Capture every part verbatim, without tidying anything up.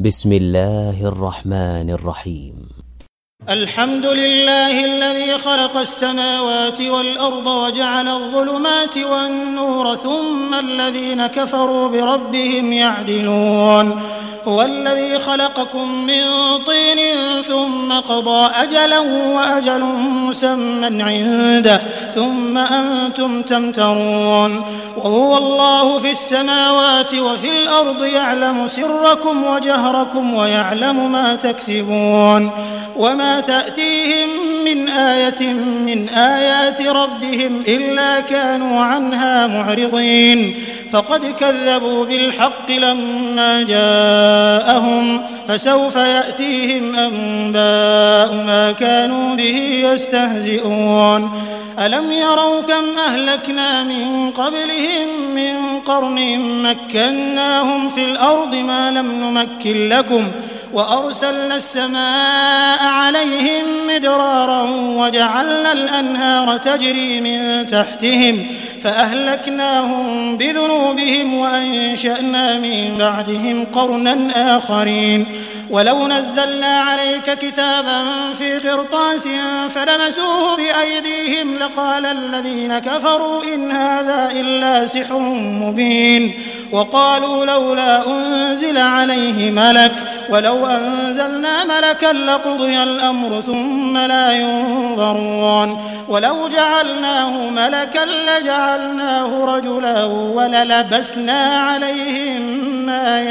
بسم الله الرحمن الرحيم. الحمد لله الذي خلق السماوات والأرض وجعل الظلمات والنور ثم الذين كفروا بربهم يعدلون. هو الذي خلقكم من طين ثم قضى أجلا وأجل مسمى عنده ثم أنتم تمترون. وهو الله في السماوات وفي الأرض يعلم سركم وجهركم ويعلم ما تكسبون. وما تأتيهم من آية من آيات ربهم إلا كانوا عنها معرضين. فقد كذبوا بالحق لما جاءهم فسوف يأتيهم أنباء ما كانوا به يستهزئون. ألم يروا كم أهلكنا من قبلهم من قرن مكناهم في الأرض ما لم نمكن لكم وأرسلنا السماء عليهم مدرارا وجعلنا الأنهار تجري من تحتهم فأهلكناهم بذنوبهم وأنشأنا من بعدهم قرنا آخرين. ولو نزلنا عليك كتابا في قرطاس فلمسوه بأيديهم لقال الذين كفروا إن هذا إلا سحر مبين. وقالوا لولا أنزل عليه ملك ولو أنزلنا ملكا لقضي الأمر ثم لا ينظرون. ولو جعلناه ملكا لجعلناه رجلا وللبسنا عليهم ما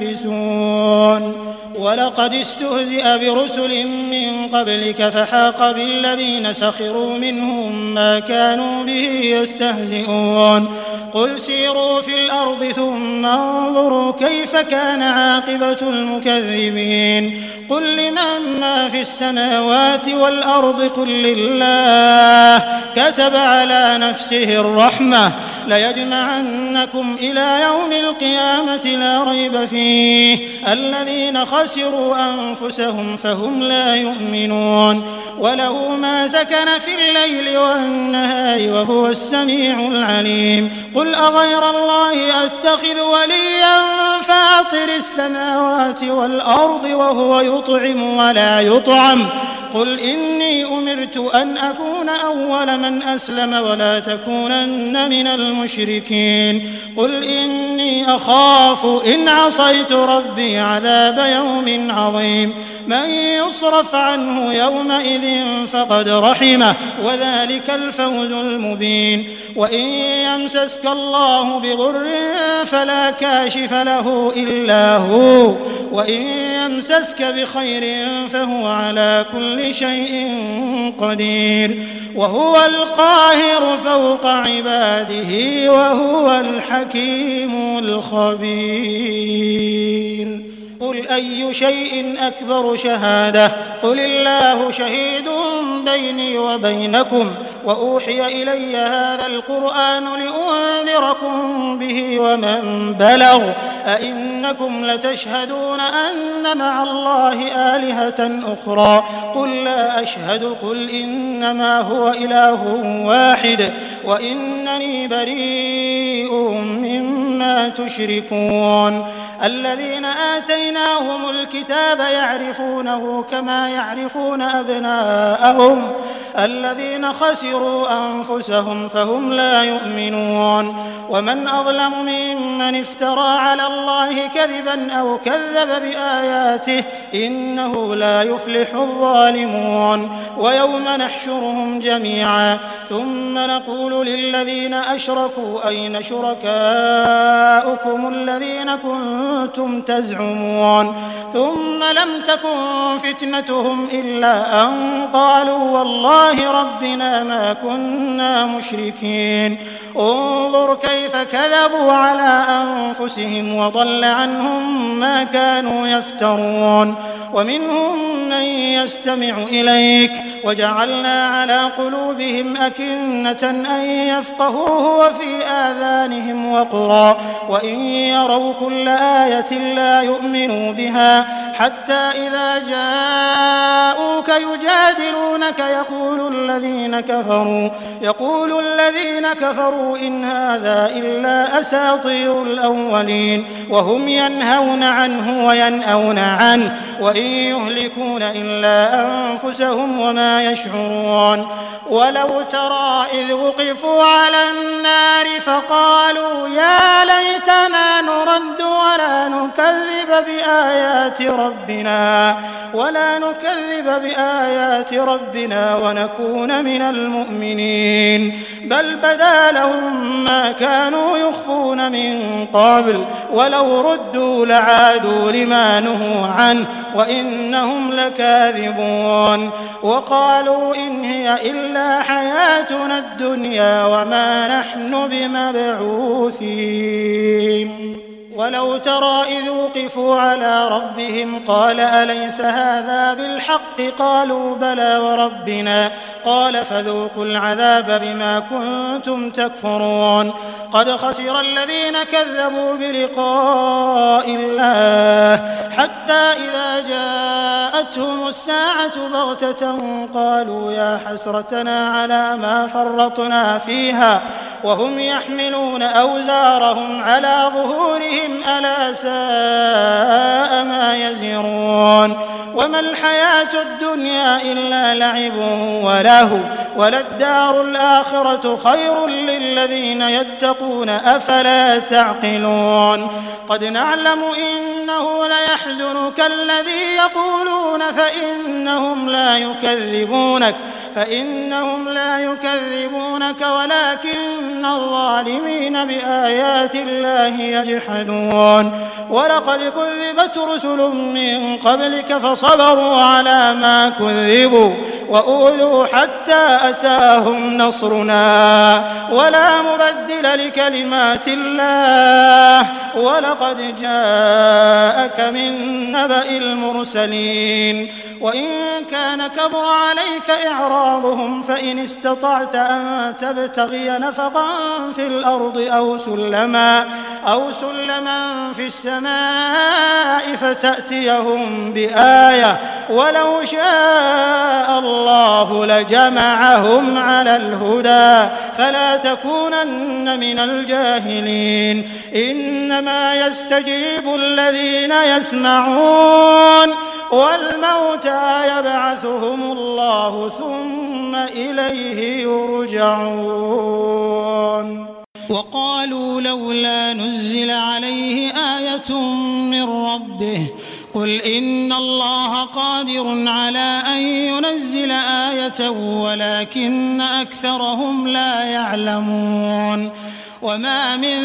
يلبسون. ولقد استهزئ برسل من قبلك فحاق بالذين سخروا منهم ما كانوا به يستهزئون. قل سيروا في الأرض ثم انظروا كيف كان عاقبة المكذبين. قل لمن ما في السماوات والأرض قل لله كتب على نفسه الرحمة ليجمعنكم إلى يوم القيامة لا ريب فيه الذين خسروا أنفسهم فهم لا يؤمنون. وله ما سكن في الليل والنهار وهو السميع العليم. قل أغير الله أتخذ وليا فاطر السماوات والأرض وهو يطعم ولا يطعم قل إني أمرت أن أكون أول من أسلم ولا تكونن من المشركين. قل إني أخاف إن عصيت ربي عذاب يوم عظيم. من يصرف عنه يومئذ فقد رحمه وذلك الفوز المبين. وإن يمسسك الله بضر فلا كاشف له إلا هو وإن يمسسك بخير فهو على كل شيء قدير. وهو القاهر فوق عباده وهو الحكيم الخبير. قل أي شيء أكبر شهادة قل الله شهيد بيني وبينكم وأوحي إلي هذا القرآن لأنذركم به ومن بلغ أئنكم لتشهدون أن مع الله آلهة أخرى قل لا أشهد قل إنما هو إله واحد وإنني بريء مما تشركون. الذين آتيناهم الكتاب يعرفونه كما يعرفون أبناءهم الذين خسروا أنفسهم فهم لا يؤمنون. ومن أظلم ممن افترى على الله كذبا أو كذب بآياته إنه لا يفلح الظالمون. ويوم نحشرهم جميعا ثم نقول للذين أشركوا أين شركاؤكم الذين كنتم تزعمون ثم لم تكن فتنتهم إلا أن قالوا والله ربنا ما كنا مشركين. انظر كيف كذبوا على أنفسهم وضل عنهم ما كانوا يفترون. ومنهم من يستمع إليك وجعلنا على قلوبهم أكنة أن يفقهوه وفي آذانهم وقرا وإن يروا كل آية لا يؤمنوا بها حتى إذا جاءوك يجادلونك يقول الذين كفروا يقول الذين كفروا إن هذا إلا أساطير الأولين وهم ينهون عنه وينأون عنه وإن يهلكون إلا أنفسهم وما يشعرون ولو ترى إذ وقفوا على النار فقالوا يا ليتنا نرد ولا نكذب بآيات ربنا ولا نكذب بآيات ربنا ونكون من المؤمنين بل بدا لهم ما كانوا يخفون من قبل ولو ردوا لعادوا لما نهوا عنه وإنهم لكاذبون وقالوا إن هي إلا حياتنا الدنيا وما نحن بمبعوثين ولو ترى إذ وقفوا على ربهم قال أليس هذا بالحق قالوا بلى وربنا قال فذوقوا العذاب بما كنتم تكفرون قد خسر الذين كذبوا بلقاء الله حتى إذا جاءتهم الساعة بغتة قالوا يا حسرتنا على ما فرطنا فيها وهم يحملون أوزارهم على ظهورهم ألا ساء ما يزرون وما الحياة الدنيا إلا لعب وله وللدار الآخرة خير للذين يتقون أفلا تعقلون قد نعلم إنه ليحزنك الذي يقولون فإنهم لا يكذبونك فإنهم لا يكذبونك ولكن الظالمين بآيات الله يجحدون ولقد كذبت رسل من قبلك فصبروا على ما كذبوا وأوذوا حتى أتاهم نصرنا ولا مبدل لكلمات الله ولقد جاءك من نبأ المرسلين وإن كان كبر عليك إعراضهم فإن استطعت أن تبتغي نفقا في الأرض أو سلما أو سلما في السماء فتأتيهم بآية ولو شاء الله لجمعهم على الهدى فلا تكونن من الجاهلين إنما يستجيب الذين يسمعون والموتى يبعثهم الله ثم إليه يرجعون وقالوا لولا نزل عليه آية من ربه قل إن الله قادر على أن ينزل آية ولكن أكثرهم لا يعلمون وما من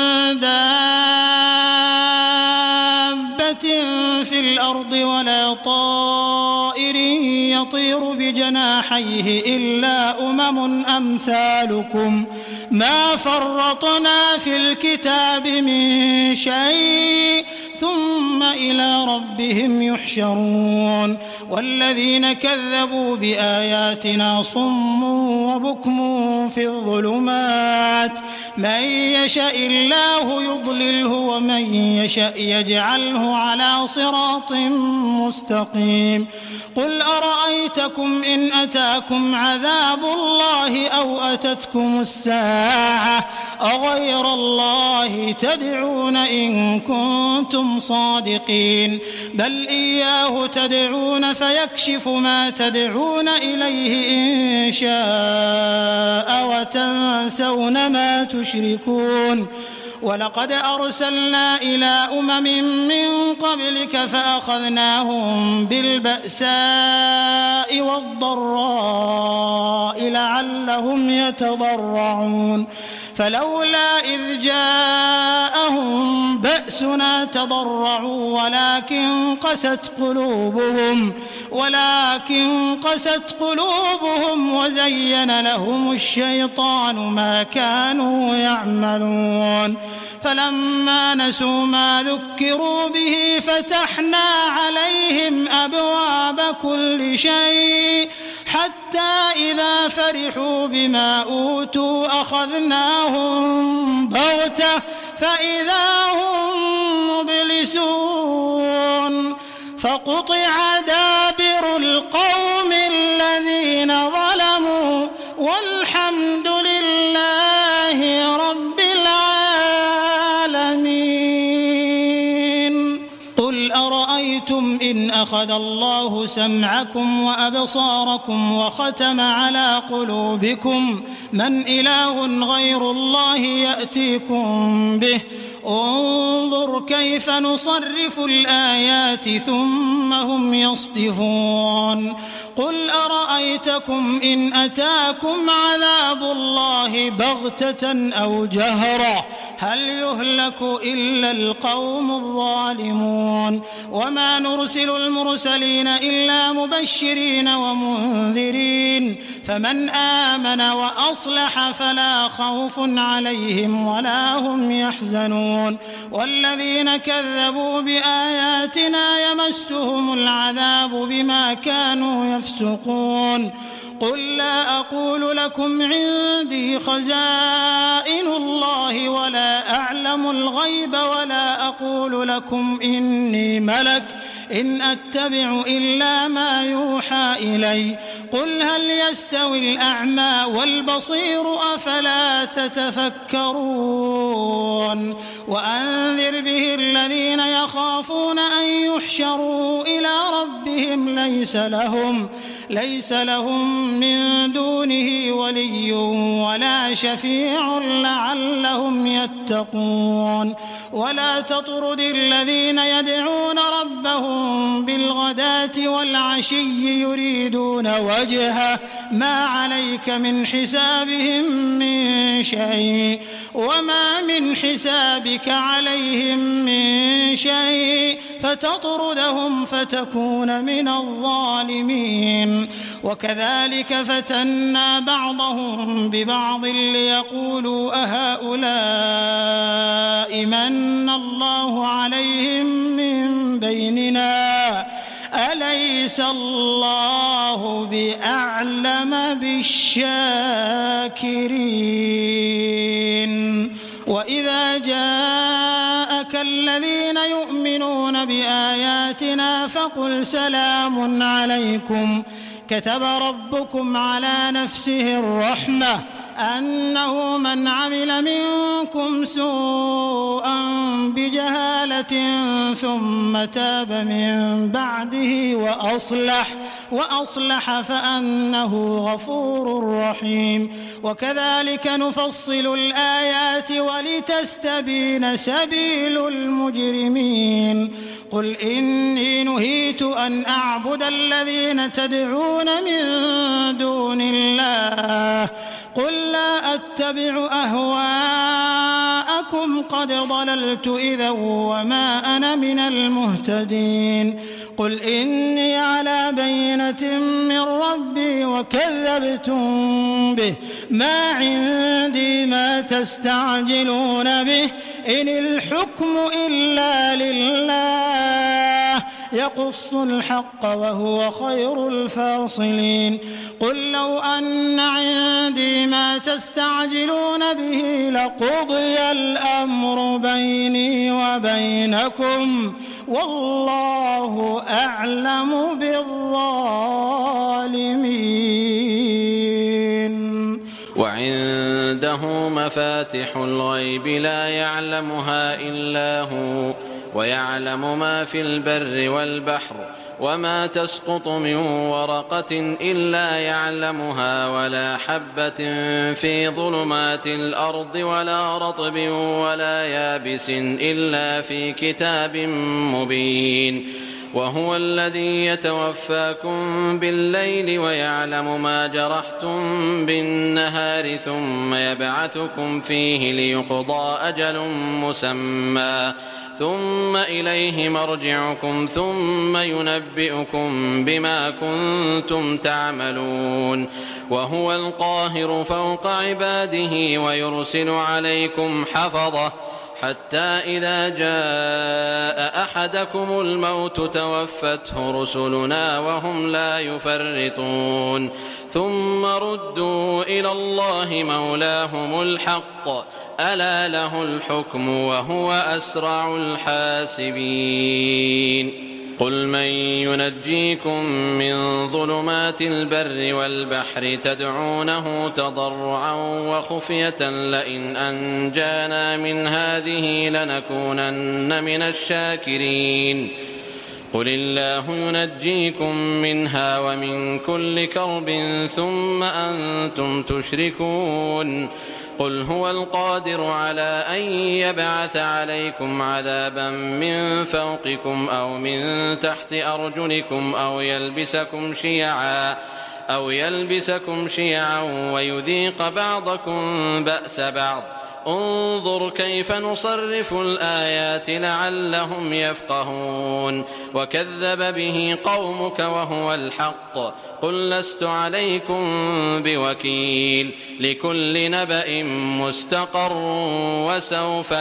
دابة في الأرض ولا طائر يطير بجناحيه إلا أمم أمثالكم ما فرطنا في الكتاب من شيء ثم إلى ربهم يحشرون والذين كذبوا بآياتنا صم وبكم في الظلمات من يشاء الله يضلله ومن يشاء يجعله على صراط مستقيم قل أرأيتكم إن أتاكم عذاب الله أو أتتكم الساعة أغير الله تدعون إن كنتم صادقين بل إياه تدعون فيكشف ما تدعون إليه إن شاء وتنسون ما تشركون ولقد أرسلنا إلى أمم من قبلك فأخذناهم بالبأساء والضراء لعلهم يتضرعون فلولا إذ جاءهم بأسنا تضرعوا ولكن قست قلوبهم ولكن قست قلوبهم وزين لهم الشيطان ما كانوا يعملون فلما نسوا ما ذكروا به فتحنا عليهم أبواب كل شيء حتى إذا فرحوا بما أوتوا أخذناهم بغتة فإذا هم مبلسون فقطع دابر القوم الذين ظلموا والحمد لله رب العالمين. قل أرأيتم إن أخذ الله سمعكم وأبصاركم وختم على قلوبكم من إله غير الله يأتيكم به انظر كيف نصرف الآيات ثم هم يصدفون. قل أرأيتكم إن أتاكم عذاب الله بغتة أو جهرة هل يهلك إلا القوم الظالمون. وما نرسل المرسلين إلا مبشرين ومنذرين فمن آمن وأصلح فلا خوف عليهم ولا هم يحزنون. والذين كذبوا بآياتنا يمسهم العذاب بما كانوا يفسقون. قل لا أقول لكم عندي خزائن الله ولا أعلم الغيب ولا أقول لكم إني ملك إن أتبع إلا ما يوحى إلي. قل هل يستوي الأعمى والبصير أفلا تتفكرون. وأنذر به الذين يخافون أن يحشروا إلى ربهم ليس لهم ليس لهم من دونه ولي ولا شفيع لعلهم يتقون. ولا تطرد الذين يدعون ربهم بالغداة والعشي يريدون وجهه ما عليك من حسابهم من شيء وما من حسابك عليهم من شيء فتطردهم فتكون من الظالمين. وكذلك فتنا بعضهم ببعض ليقولوا أهؤلاء من الله عليهم من بيننا أليس الله بأعلم بالشاكرين. وإذا جاءك الذين يؤمنون بآياتنا فقل سلام عليكم كتب ربكم على نفسه الرحمة أنه من عمل منكم سوءا بجهالة ثم تاب من بعده وأصلح وأصلح فأنه غفور رحيم. وكذلك نفصل الآيات ولتستبين سبيل المجرمين. قل إني نهيت أن أعبد الذين تدعون من دون الله قل لا أتبع أهواءكم قد ضللت إذا وما أنا من المهتدين. قل إني على بينة من ربي وكذبتم به ما عندي ما تستعجلون به إن الحكم إلا لله يقص الحق وهو خير الفاصلين. قل لو أن عندي ما تستعجلون به لقضي الأمر بيني وبينكم والله أعلم بالظالمين. وعنده مفاتح الغيب لا يعلمها إلا هو ويعلم ما في البر والبحر وما تسقط من ورقة إلا يعلمها ولا حبة في ظلمات الأرض ولا رطب ولا يابس إلا في كتاب مبين. وهو الذي يتوفاكم بالليل ويعلم ما جرحتم بالنهار ثم يبعثكم فيه ليقضى أجل مسمى ثم إليه مرجعكم ثم ينبئكم بما كنتم تعملون. وهو القاهر فوق عباده ويرسل عليكم حفظة حتى إذا جاء أحدكم الموت توفته رسلنا وهم لا يفرطون ثم ردوا إلى الله مولاهم الحق ألا له الحكم وهو أسرع الحاسبين. قل من ينجيكم من ظلمات البر والبحر تدعونه تضرعا وخفية لئن أنجانا من هذه لنكونن من الشاكرين قل الله ينجيكم منها ومن كل كرب ثم أنتم تشركون قل هو القادر على أن يبعث عليكم عذابا من فوقكم أو من تحت أرجلكم أو يلبسكم شيعا أو يلبسكم شيعا ويذيق بعضكم بأس بعض انظر كيف نصرف الآيات لعلهم يفقهون وكذب به قومك وهو الحق قل لست عليكم بوكيل لكل نبأ مستقر وسوف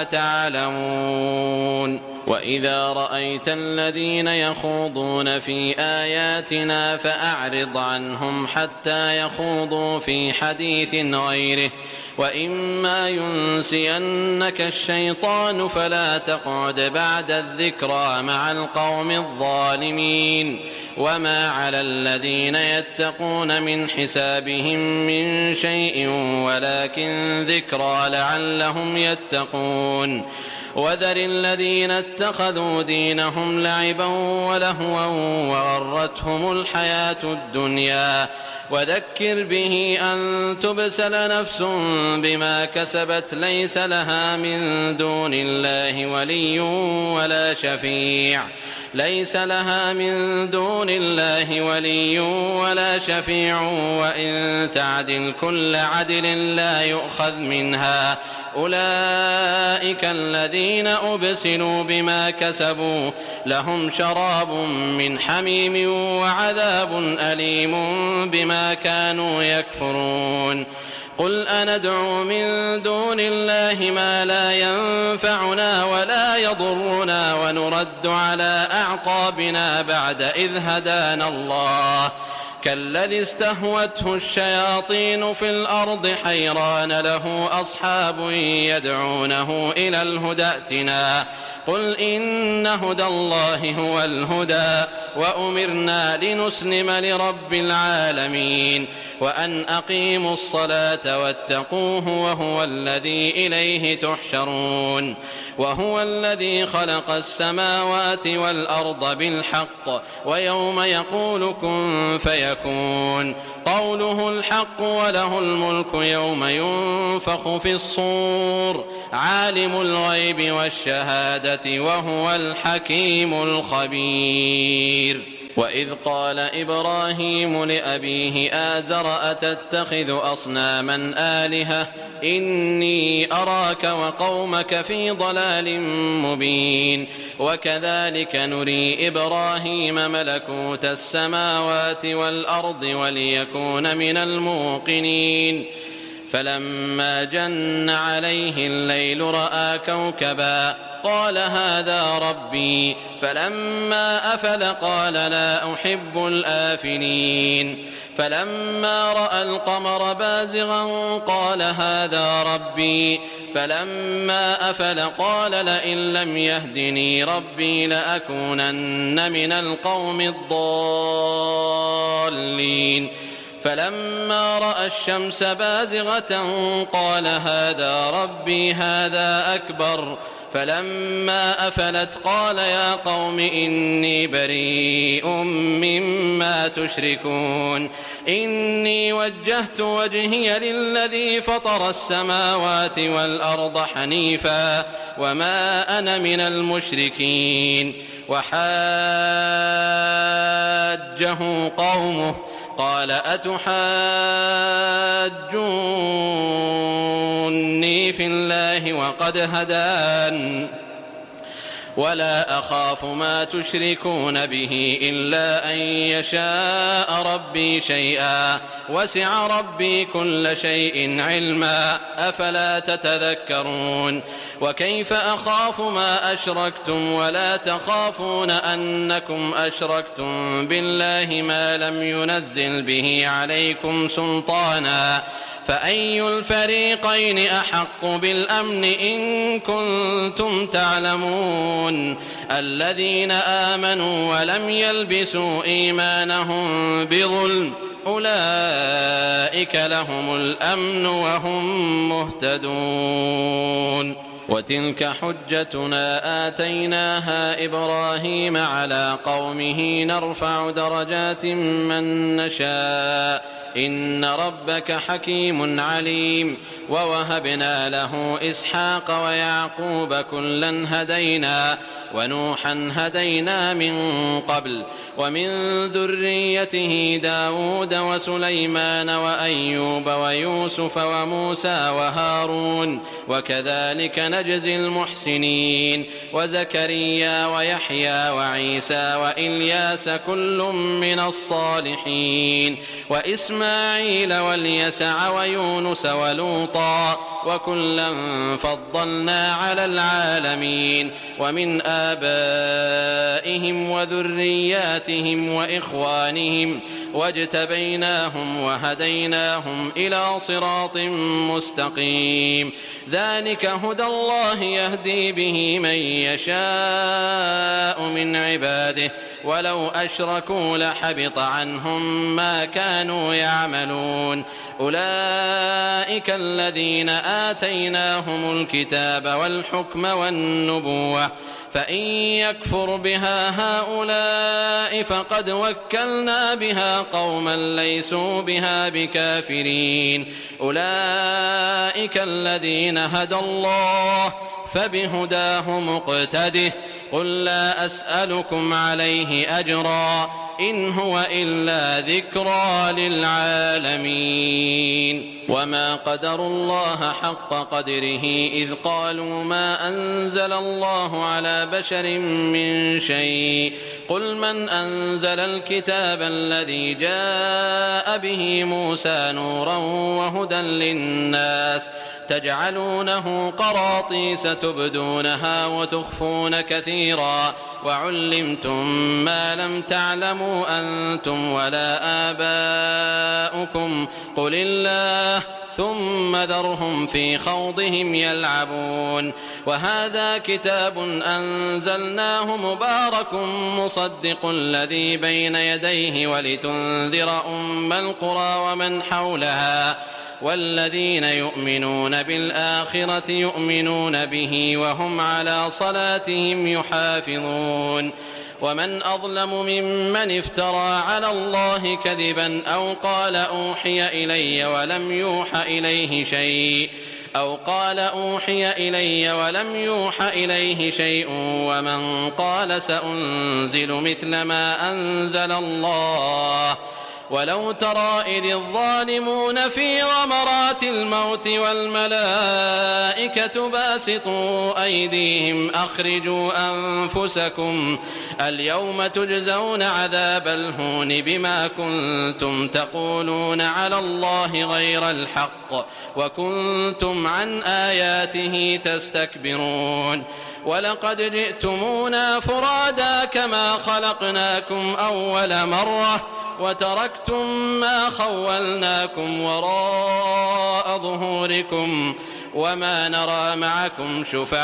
تعلمون وإذا رأيت الذين يخوضون في آياتنا فأعرض عنهم حتى يخوضوا في حديث غيره وإما ينسينك الشيطان فلا تقعد بعد الذكرى مع القوم الظالمين وما على الذين يتقون من حسابهم من شيء ولكن ذكرى لعلهم يتقون وذر الذين اتخذوا دينهم لعبا ولهوا وغرتهم الحياة الدنيا وذكر به أن تبسل نفس بما كسبت ليس لها من دون الله ولي ولا شفيع ليس لها من دون الله ولي ولا شفيع وإن تعدل كل عدل لا يؤخذ منها أولئك الذين أبسلوا بما كسبوا لهم شراب من حميم وعذاب أليم بما كانوا يكفرون قل أندعو من دون الله ما لا ينفعنا ولا يضرنا ونرد على أعقابنا بعد إذ هدانا الله كالذي استهوته الشياطين في الأرض حيران له أصحاب يدعونه إلى الهدى ائتنا قل إن هدى الله هو الهدى وأمرنا لنسلم لرب العالمين وأن أقيموا الصلاة واتقوه وهو الذي إليه تحشرون وهو الذي خلق السماوات والأرض بالحق ويوم يقول كن فيكون قوله الحق وله الملك يوم ينفخ في الصور عالم الغيب والشهادة وهو الحكيم الخبير وإذ قال إبراهيم لأبيه آزر أتتخذ أصناما آلهة إني أراك وقومك في ضلال مبين وكذلك نري إبراهيم ملكوت السماوات والأرض وليكون من الموقنين فلما جن عليه الليل رأى كوكبا قال هذا ربي فلما أفل قال لا أحب الآفلين فلما رأى القمر بازغا قال هذا ربي فلما أفل قال لئن لم يهدني ربي لأكونن من القوم الضالين فلما رأى الشمس بازغة قال هذا ربي هذا أكبر فلما أفلت قال يا قوم إني بريء مما تشركون إني وجهت وجهي للذي فطر السماوات والأرض حنيفا وما أنا من المشركين وحاجه قومه قال أتحاجوني في الله وقد هدان ولا أخاف ما تشركون به إلا أن يشاء ربي شيئا وسع ربي كل شيء علما أفلا تتذكرون وكيف أخاف ما أشركتم ولا تخافون أنكم أشركتم بالله ما لم ينزل به عليكم سلطانا فأي الفريقين أحق بالأمن إن كنتم تعلمون الذين آمنوا ولم يلبسوا إيمانهم بظلم أولئك لهم الأمن وهم مهتدون وتلك حجتنا آتيناها إبراهيم على قومه نرفع درجات من نشاء إن ربك حكيم عليم ووهبنا له إسحاق ويعقوب كلا هدينا ونوحا هدينا من قبل ومن ذريته داود وسليمان وأيوب ويوسف وموسى وهارون وكذلك نجزي المحسنين وزكريا ويحيى وعيسى وإلياس كل من الصالحين وإسماعيل واليسع ويونس ولوطا وكلا فضلنا على العالمين ومن آبائهم وذرياتهم وإخوانهم واجتبيناهم وهديناهم إلى صراط مستقيم ذلك هدى الله يهدي به من يشاء من عباده ولو أشركوا لحبط عنهم ما كانوا يعملون أولئك الذين آتيناهم الكتاب والحكم والنبوة فإن يكفر بها هؤلاء فقد وكلنا بها قوما ليسوا بها بكافرين أولئك الذين هدى الله فبهداه مقتده قل لا أسألكم عليه أجرا إن هو إلا ذكرى للعالمين وما قدروا الله حق قدره إذ قالوا ما أنزل الله على بشر من شيء قل من أنزل الكتاب الذي جاء به موسى نورا وهدى للناس تجعلونه قراطيس تبدونها وتخفون كثيرا وعلمتم ما لم تعلموا أنتم ولا آباؤكم قل الله ثم ذرهم في خوضهم يلعبون وهذا كتاب أنزلناه مبارك مصدق الذي بين يديه ولتنذر أم القرى ومن حولها والذين يؤمنون بالآخرة يؤمنون به وهم على صلاتهم يحافظون ومن أظلم ممن افترى على الله كذبا أو قال أوحي إلي ولم يوح إليه شيء أو قال أوحي إلي ولم يوح إليه شيء ومن قال سأنزل مثل ما أنزل الله ولو ترى إذ الظالمون في غمرات الموت والملائكة باسطوا أيديهم أخرجوا أنفسكم اليوم تجزون عذاب الهون بما كنتم تقولون على الله غير الحق وكنتم عن آياته تستكبرون ولقد جئتمونا فرادا كما خلقناكم أول مرة وتركتم ما خولناكم وراء ظهوركم وما نرى معكم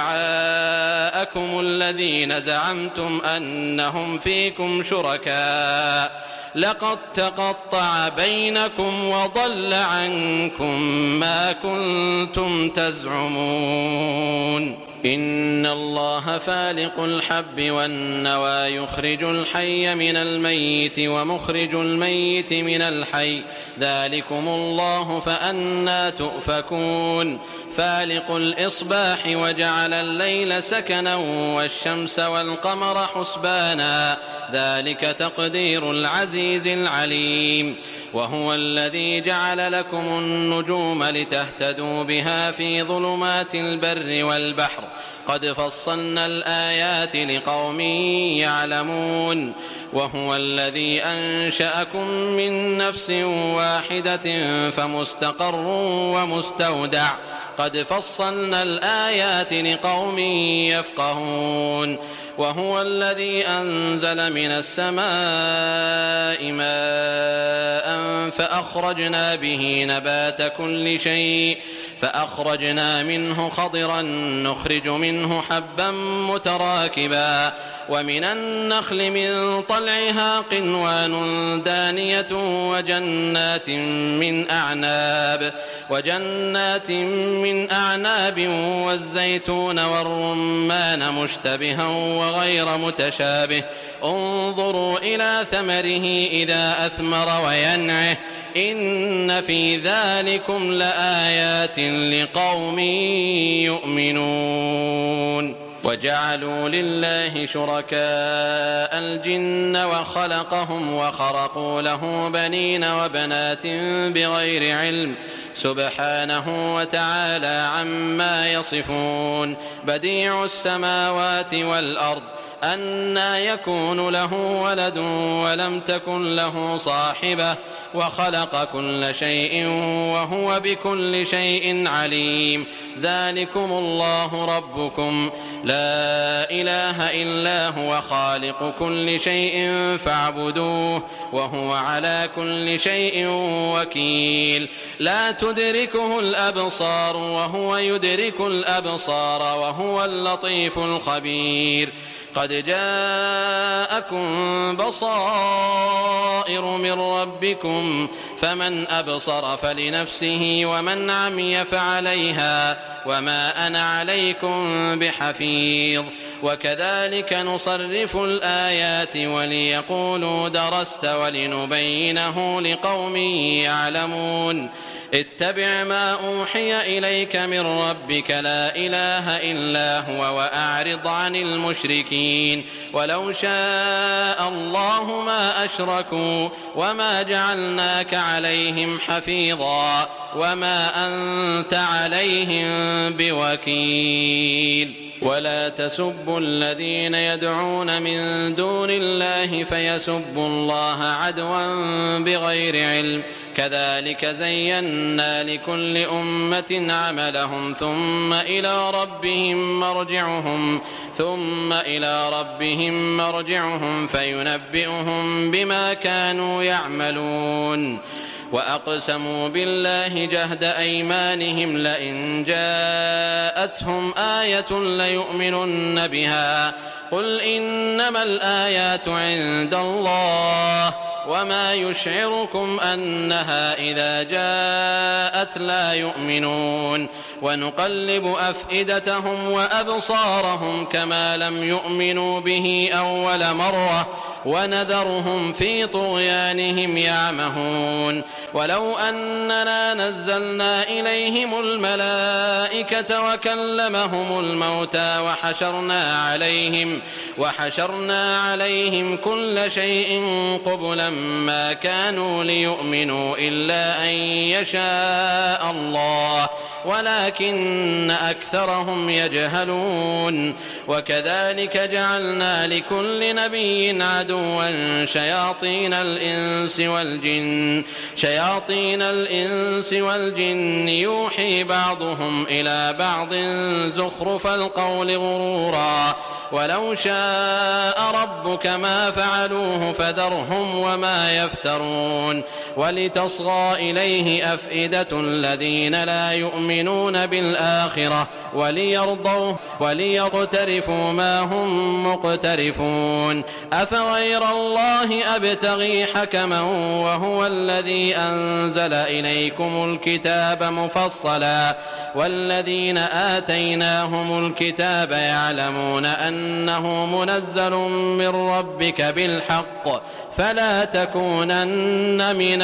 شفعاءكم الذين زعمتم أنهم فيكم شركاء لقد تقطع بينكم وضل عنكم ما كنتم تزعمون إن الله فالق الحب والنوى يخرج الحي من الميت ومخرج الميت من الحي ذلكم الله فأنى تؤفكون فالق الإصباح وجعل الليل سكنا والشمس والقمر حسبانا ذلك تقدير العزيز العليم وهو الذي جعل لكم النجوم لتهتدوا بها في ظلمات البر والبحر قد فصلنا الآيات لقوم يعلمون وهو الذي أنشأكم من نفس واحدة فمستقر ومستودع قد فصلنا الآيات لقوم يفقهون وهو الذي أنزل من السماء ماء فأخرجنا به نبات كل شيء فأخرجنا منه خضرا نخرج منه حبا متراكبا ومن النخل من طلعها قنوان دانية وجنات من أعناب وجنات من أعناب والزيتون والرمان مشتبها وغير متشابه انظروا إلى ثمره إذا أثمر وينعه إن في ذلكم لآيات لقوم يؤمنون. وجعلوا لله شركاء الجن وخلقهم وخرقوا له بنين وبنات بغير علم سبحانه وتعالى عما يصفون. بديع السماوات والأرض أنى يكون له ولد ولم تكن له صاحبة وخلق كل شيء وهو بكل شيء عليم. ذلكم الله ربكم لا إله إلا هو خالق كل شيء فاعبدوه وهو على كل شيء وكيل. لا تدركه الأبصار وهو يدرك الأبصار وهو اللطيف الخبير. قد جاءكم بصائر من ربكم فمن أبصر فلنفسه ومن عمي فعليها وما أنا عليكم بحفيظ. وكذلك نصرف الآيات وليقولوا درست ولنبينه لقوم يعلمون. اتبع ما أوحي إليك من ربك لا إله إلا هو وأعرض عن المشركين. ولو شاء الله ما أشركوا وما جعلناك عليهم حفيظا وما أنت عليهم بوكيل. ولا تسبوا الذين يدعون من دون الله فيسبوا الله عدوا بغير علم كذلك زينا لكل أمة عملهم ثم إلى ربهم مرجعهم ثم إلى ربهم مرجعهم فينبئهم بما كانوا يعملون. وأقسموا بالله جهد أيمانهم لئن جاءتهم آية ليؤمنن بها قل إنما الآيات عند الله وما يشعركم أنها إذا جاءت لا يؤمنون. ونقلب أفئدتهم وأبصارهم كما لم يؤمنوا به أول مرة ونذرهم في طغيانهم يعمهون. ولو أننا نزلنا إليهم الملائكة وكلمهم الموتى وحشرنا عليهم وحشرنا عليهم كل شيء قبلا ما كانوا ليؤمنوا إلا أن يشاء الله ولكن أكثرهم يجهلون. وكذلك جعلنا لكل نبي عدوا شياطين الإنس والجن شياطين الإنس والجن يوحي بعضهم إلى بعض زخرف القول غرورا ولو شاء ربك ما فعلوه فذرهم وما يفترون. ولتصغى إليه أفئدة الذين لا يؤمنون بالآخرة وليرضوه وليقترفوا ما هم مقترفون. أفغير الله أبتغي حكما وهو الذي أنزل إليكم الكتاب مفصلا والذين آتيناهم الكتاب يعلمون أنه منزل من ربك بالحق فلا تكونن من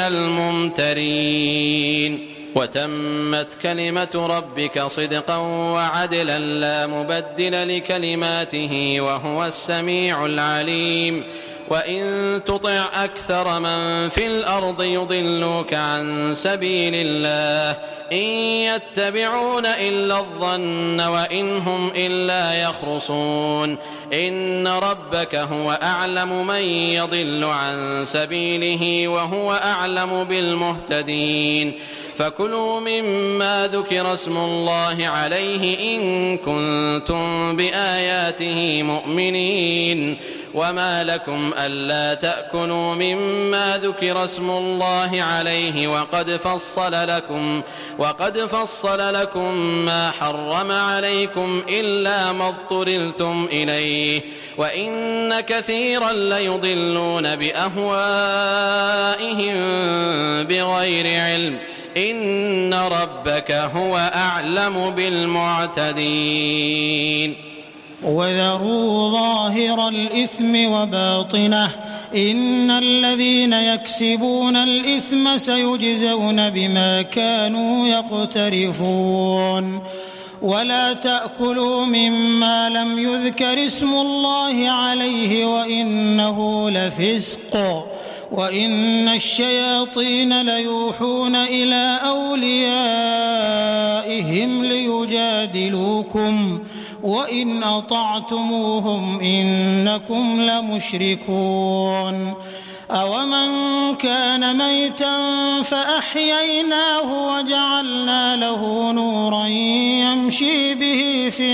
الممترين. وتمت كلمة ربك صدقا وعدلا لا مبدل لكلماته وهو السميع العليم. وإن تطع أكثر من في الأرض يضلوك عن سبيل الله إن يتبعون إلا الظن وإن هم إلا يخرصون. إن ربك هو أعلم من يضل عن سبيله وهو أعلم بالمهتدين. فكلوا مما ذكر اسم الله عليه إن كنتم بآياته مؤمنين وما لكم ألا تأكلوا مما ذكر اسم الله عليه وقد فصل لكم وقد فصل لكم ما حرم عليكم إلا ما اضطررتم إليه وإن كثيرا ليضلون بأهوائهم بغير علم إن ربك هو أعلم بالمعتدين وذروا ظاهر الإثم وباطنه إن الذين يكسبون الإثم سيجزون بما كانوا يقترفون ولا تأكلوا مما لم يذكر اسم الله عليه وإنه لفسق وإن الشياطين ليوحون إلى أوليائهم ليجادلوكم وإن أطعتموهم إنكم لمشركون أومن كان ميتا فأحييناه وجعلنا له نورا يمشي به في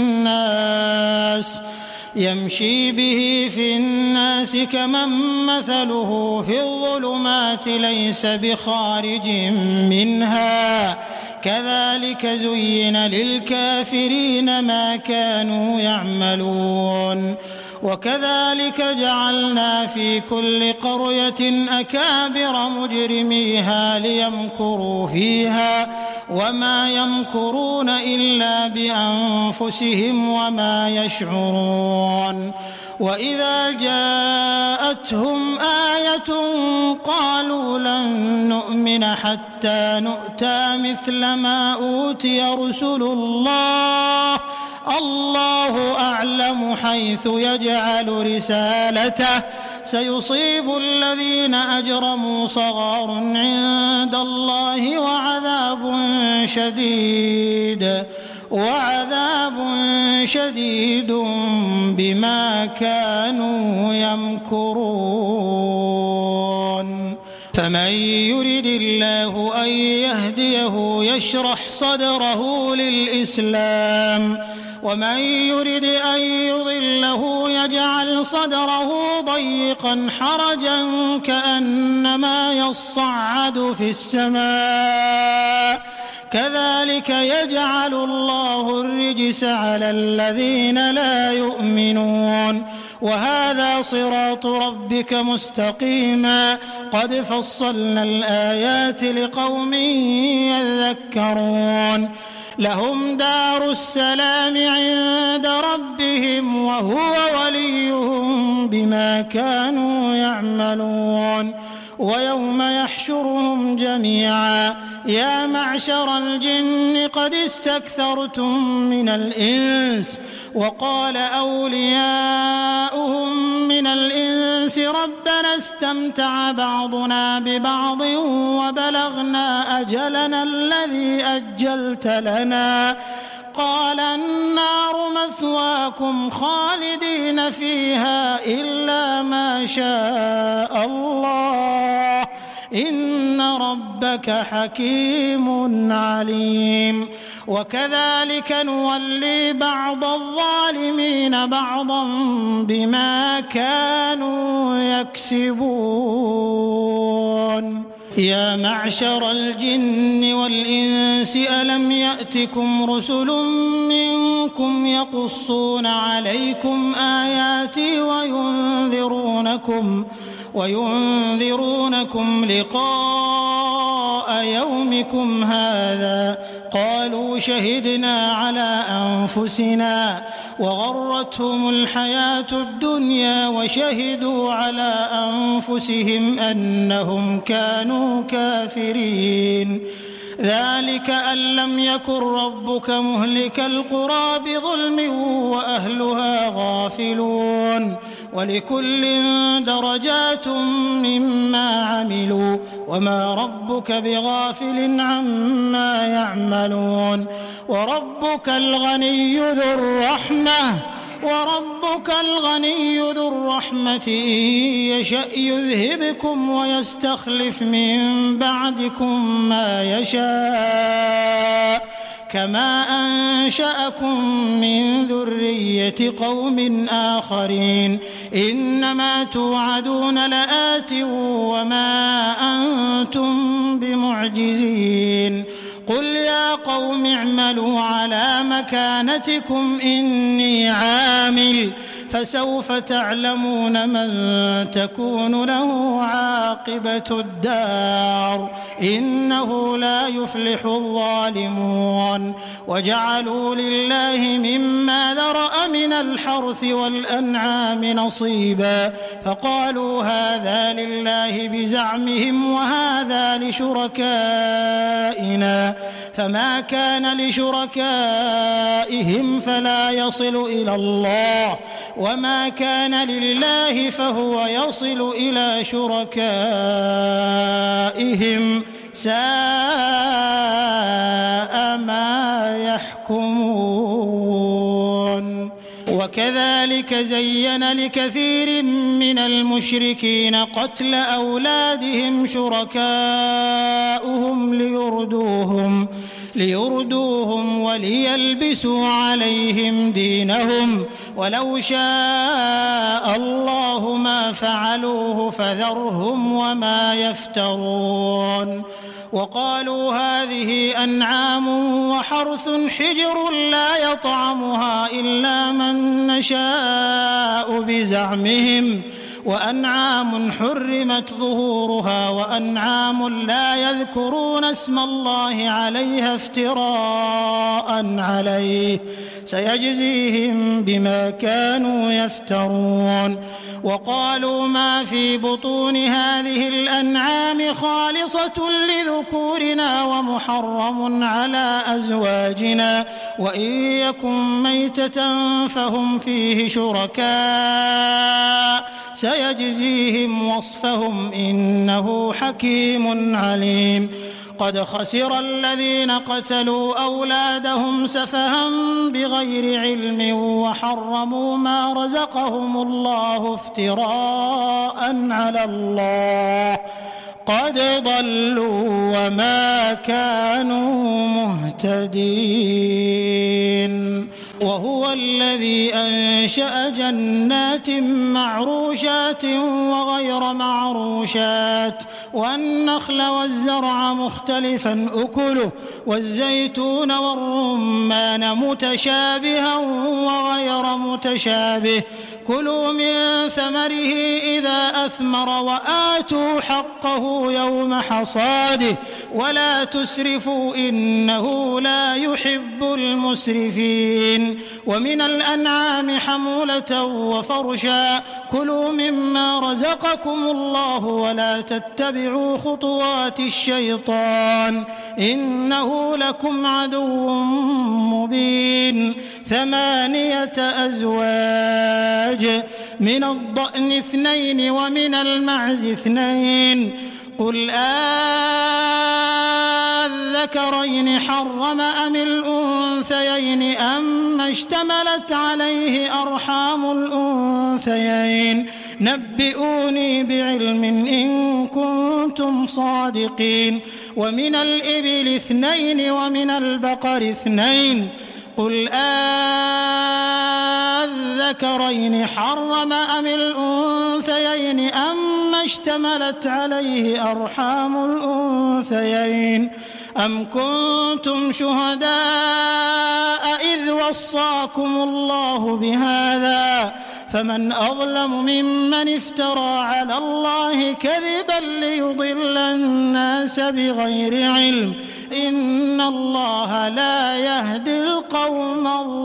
الناس يمشي به في الناس كمن مثله في الظلمات ليس بخارج منها كذلك زين للكافرين ما كانوا يعملون وكذلك جعلنا في كل قرية أكابر مجرميها ليمكروا فيها وما يمكرون إلا بأنفسهم وما يشعرون وإذا جاءتهم آية قالوا لن نؤمن حتى نؤتى مثل ما أوتي رسل الله الله أعلم حيث يجعل رسالته سيصيب الذين أجرموا صغار عند الله وعذاب شديد وعذاب شديد بما كانوا يمكرون فمن يرد الله أن يهديه يشرح صدره للإسلام ومن يرد أن يضله يجعل صدره ضيقا حرجا كأنما يصعد في السماء كذلك يجعل الله الرجس على الذين لا يؤمنون وهذا صراط ربك مستقيما قد فصلنا الآيات لقوم يذكرون لهم دار السلام عند ربهم وهو وليهم بما كانوا يعملون ويوم يحشرهم جميعا يا معشر الجن قد استكثرتم من الإنس وقال أولياؤهم من الإنس ربنا استمتع بعضنا ببعض وبلغنا أجلنا الذي أجلت لنا قال النار مثواكم خالدين فيها إلا ما شاء الله إن ربك حكيم عليم وكذلك نولي بعض الظالمين بعضا بما كانوا يكسبون يا معشر الجن والإنس ألم يأتكم رسل منكم يقصون عليكم آياتي وينذرونكم وينذرونكم لقاء يومكم هذا قالوا شهدنا على أنفسنا وغرتهم الحياة الدنيا وشهدوا على أنفسهم أنهم كانوا كافرين ذلك أن لم يكن ربك مهلك القرى بظلم وأهلها غافلون ولكل درجات مما عملوا وما ربك بغافل عما يعملون وربك الغني ذو الرحمة وربك الغني ذو الرحمة إن يشأ يذهبكم ويستخلف من بعدكم ما يشاء كما أنشأكم من ذرية قوم آخرين إنما توعدون لآت وما أنتم بمعجزين قل يا قوم اعملوا على مكانتكم إني عامل فسوف تعلمون من تكون له عاقبة الدار إنه لا يفلح الظالمون وجعلوا لله مما ذرأ من الحرث والأنعام نصيبا فقالوا هذا لله بزعمهم وهذا لشركائنا فما كان لشركائهم فلا يصل إلى الله وما كان لله فهو يصل إلى شركائهم ساء ما يحكمون وكذلك زين لكثير من المشركين قتل أولادهم شركاؤهم ليردوهم ليردوهم وليلبسوا عليهم دينهم ولو شاء الله ما فعلوه فذرهم وما يفترون وقالوا هذه أنعام وحرث حجر لا يطعمها إلا من نشاء بزعمهم وأنعام حرمت ظهورها وأنعام لا يذكرون اسم الله عليها افتراء عليه سيجزيهم بما كانوا يفترون وقالوا ما في بطون هذه الأنعام خالصة لذكورنا ومحرم على أزواجنا وإن يكن ميتة فهم فيه شركاء سيجزيهم وصفهم إنه حكيم عليم قد خسر الذين قتلوا أولادهم سفها بغير علم وحرموا ما رزقهم الله افتراء على الله قد ضلوا وما كانوا مهتدين وهو الذي أنشأ جنات معروشات وغير معروشات والنخل والزرع مختلفا أكله والزيتون والرمان متشابها وغير متشابه كلوا من ثمره إذا أثمر وآتوا حقه يوم حصاده ولا تسرفوا إنه لا يحب المسرفين ومن الأنعام حمولة وفرشا كلوا مما رزقكم الله ولا تتبعوا خطوات الشيطان إنه لكم عدو مبين ثمانية أزواج من الضأن اثنين ومن المعز اثنين قل أذكرين حرم أم الأنثيين أما اشتملت عليه أرحام الأنثيين نبئوني بعلم إن كنتم صادقين ومن الإبل اثنين ومن البقر اثنين قل أذكرين حرم أم الأنثيين أما اشتملت عليه أرحام الأنثيين أم كنتم شهداء إذ وصاكم الله بهذا فمن أظلم ممن افترى على الله كذبا ليضل الناس بغير علم إن الله لا يهدي القوم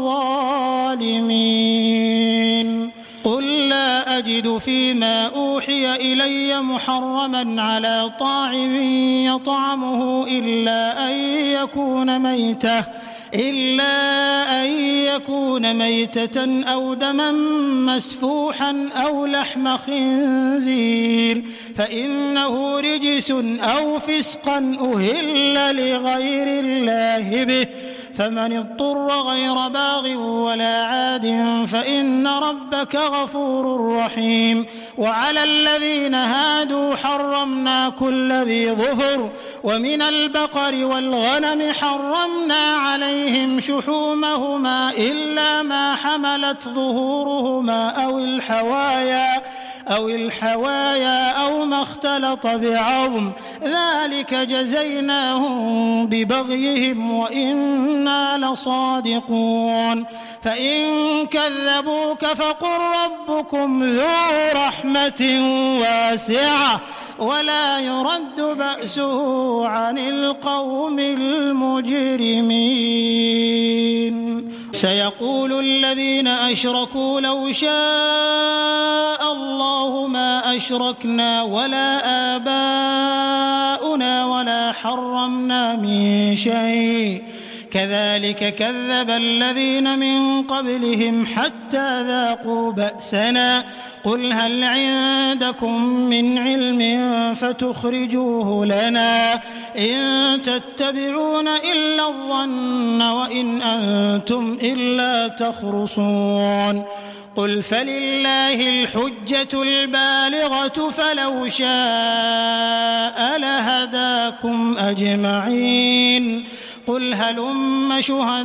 الظالمين قل لا أجد فيما أوحي إلي محرما على طاعم يطعمه إلا أن يكون ميتة إلا أن يكون ميتة أو دما مسفوحا أو لحم خنزير فإنه رجس أو فسقا أهل لغير الله به فمن اضطر غير باغ ولا عاد فإن ربك غفور رحيم. وعلى الذين هادوا حرمنا كل ذي ظفر ومن البقر والغنم حرمنا عليهم شحومهما إلا ما حملت ظهورهما أو الحوايا أو الحوايا أو ما اختلط بعظم ذلك جزيناهم ببغيهم وإنا لصادقون. فإن كذبوك فقل ربكم ذو رحمة واسعة ولا يرد بأسه عن القوم المجرمين. سيقول الذين أشركوا لو شاء الله ما أشركنا ولا آباؤنا ولا حرمنا من شيء كذلك كذب الذين من قبلهم حتى ذاقوا بأسنا قل هل عندكم من علم فتخرجوه لنا إن تتبعون إلا الظن وإن أنتم إلا تخرصون. قل فلله الحجة البالغة فلو شاء لهداكم أجمعين. قل هلم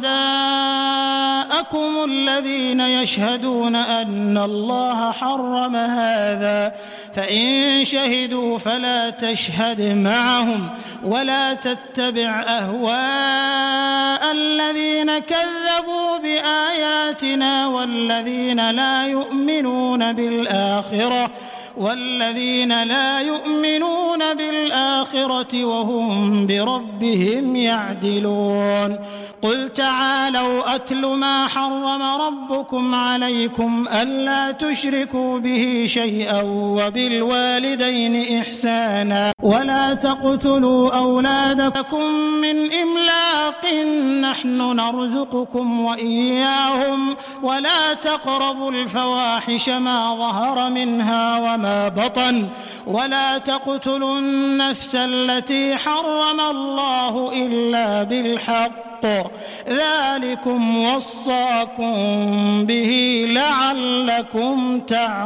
شهداءكم الذين يشهدون أن الله حرم هذا فإن شهدوا فلا تشهد معهم ولا تتبع أهواء الذين كذبوا بآياتنا والذين لا يؤمنون بالآخرة والذين لا يؤمنون بالآخرة وهم بربهم يعدلون. قل تعالوا أتل ما حرم ربكم عليكم ألا تشركوا به شيئا وبالوالدين إحسانا ولا تقتلوا أولادكم من إملاق نحن نرزقكم وإياهم ولا تقربوا الفواحش ما ظهر منها وما بطن ولا تقتلوا النفس التي حرم الله إلا بالحق ذلكم وصاكم به لعلكم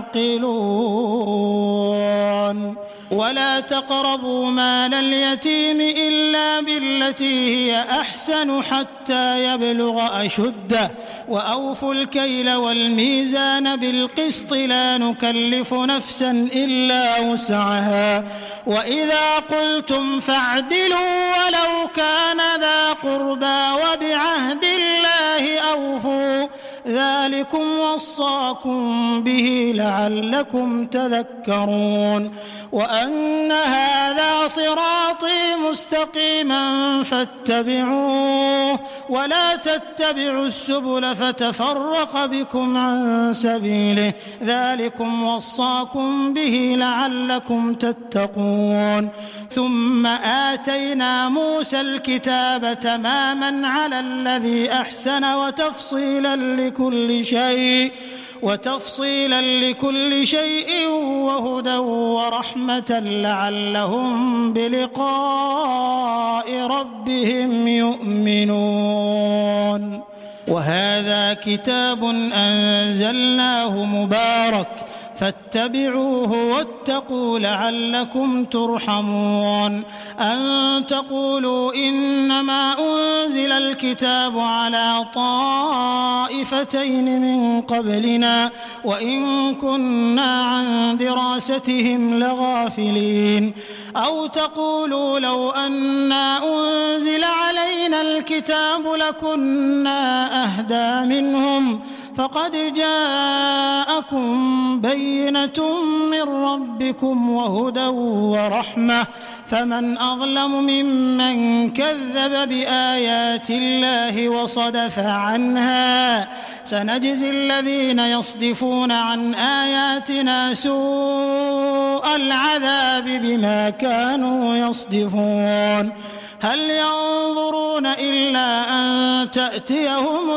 تعقلون. ولا تقربوا مال اليتيم إلا بالتي هي أحسن حتى يبلغ أشده وأوفوا الكيل والميزان بالقسط لا نكلف نفسا إلا وسعها وإذا قلتم فاعدلوا ولو كان ذا قربى وبعهد الله أوفوا ذلكم وصاكم به لعلكم تذكرون. وأن هذا صراطي مستقيما فاتبعوه ولا تتبعوا السبل فتفرق بكم عن سبيله ذلكم وصاكم به لعلكم تتقون. ثم آتينا موسى الكتاب تماما على الذي أحسن وتفصيلا لكل شيء وتفصيلا لكل شيء وهدى ورحمة لعلهم بلقاء ربهم يؤمنون. وهذا كتاب أنزلناه مبارك فاتبعوه واتقوا لعلكم ترحمون. أن تقولوا إنما أنزل الكتاب على طائفتين من قبلنا وإن كنا عن دراستهم لغافلين. أو تقولوا لو أنا أنزل علينا الكتاب لكنا أهدى منهم فقد جاءكم بينة من ربكم وهدى ورحمة فمن أظلم ممن كذب بآيات الله وصدف عنها سنجزي الذين يصدفون عن آياتنا سوء العذاب بما كانوا يصدفون. هل ينظرون إلا أن تأتيهم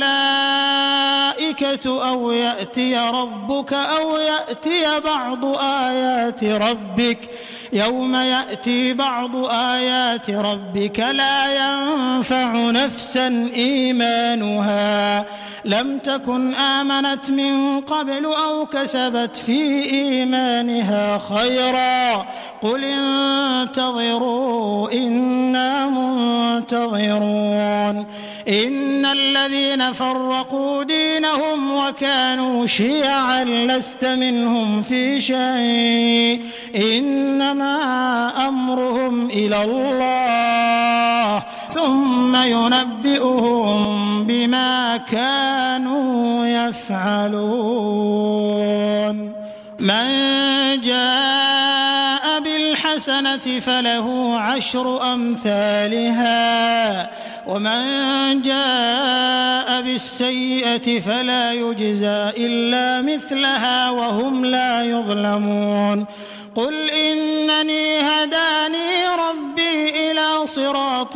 الملائكة أو يأتي ربك أو يأتي بعض آيات ربك يوم يأتي بعض آيات ربك لا ينفع نفسا إيمانها لم تكن آمنت من قبل أو كسبت في إيمانها خيرا قل انتظروا إنا منتظرون إن الذين فرقوا دينهم وكانوا شيعا لست منهم في شيء إنما أمرهم إلى الله ثم ينبئهم بما كانوا يفعلون من جاء بالحسنة فله عشر أمثالها ومن جاء بالسيئة فلا يجزى إلا مثلها وهم لا يظلمون قل إنني هداني ربي إلى صراط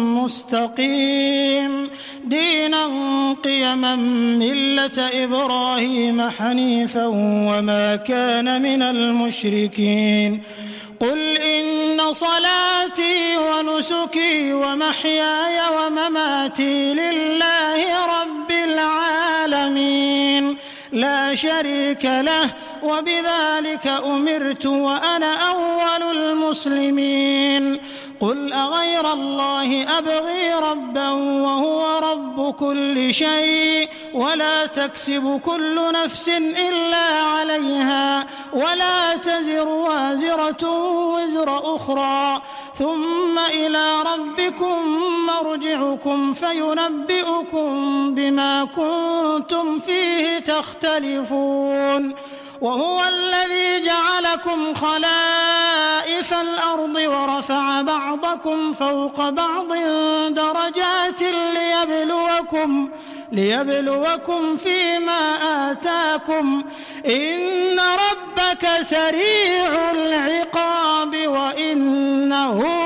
مستقيم دينا قيما ملة إبراهيم حنيفا وما كان من المشركين قل إن صلاتي ونسكي ومحياي ومماتي لله رب العالمين لا شريك له وبذلك أمرت وأنا أول المسلمين قل أغير الله أبغي ربا وهو رب كل شيء ولا تكسب كل نفس إلا عليها ولا تزر وازرة وزر أخرى ثم إلى ربكم مرجعكم فينبئكم بما كنتم فيه تختلفون وهو الذي جعلكم خلائف الأرض ورفع بعضكم فوق بعض درجات ليبلوكم ليبلوكم فيما آتاكم إن ربك سريع العقاب وإنه